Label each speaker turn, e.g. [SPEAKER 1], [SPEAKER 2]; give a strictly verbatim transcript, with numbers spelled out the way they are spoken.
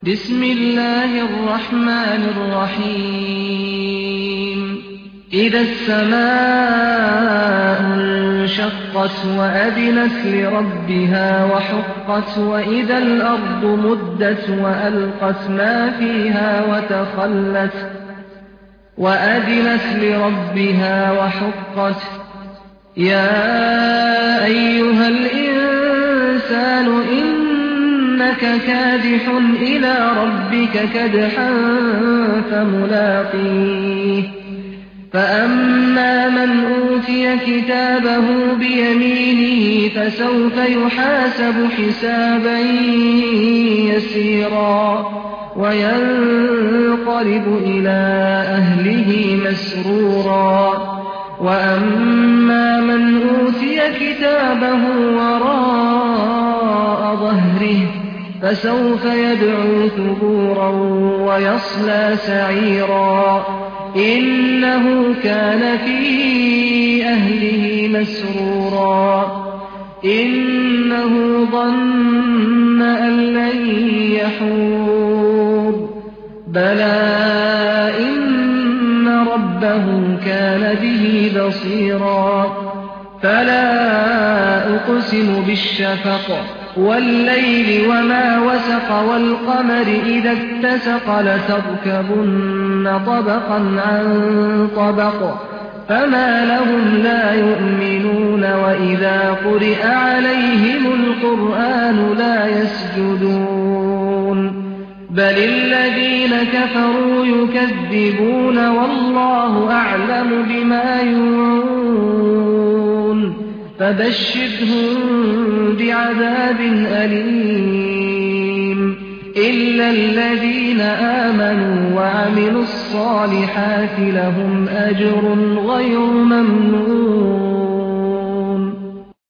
[SPEAKER 1] بسم الله الرحمن الرحيم إذا السماء انشقت وأذنت لربها وحقت وإذا الأرض مدت وألقت ما فيها وتخلت وأذنت لربها وحقت يا أيها الإنسان إنك كادح إلى ربك كدحا فملاقيه فأما من أوتي كتابه بيمينه فسوف يحاسب حسابا يسيرا وينقلب إلى أهله مسرورا وأما من أوتي كتابه وراء ظهره فسوف يدعو ثبورا ويصلى سعيرا إنه كان في أهله مسرورا إنه ظن أن لن يحور بلى إن ربه كان به بصيرا فلا أقسم بالشفق والليل وما وسق والقمر إذا اتسق لتركبن طبقا عن طبق فما لهم لا يؤمنون وإذا قرئ عليهم القرآن لا يسجدون بل الذين كفروا يكذبون والله أعلم بما يوعون فبشرهم بعذاب أليم إلا الذين آمنوا وعملوا الصالحات لهم أجر غير ممنون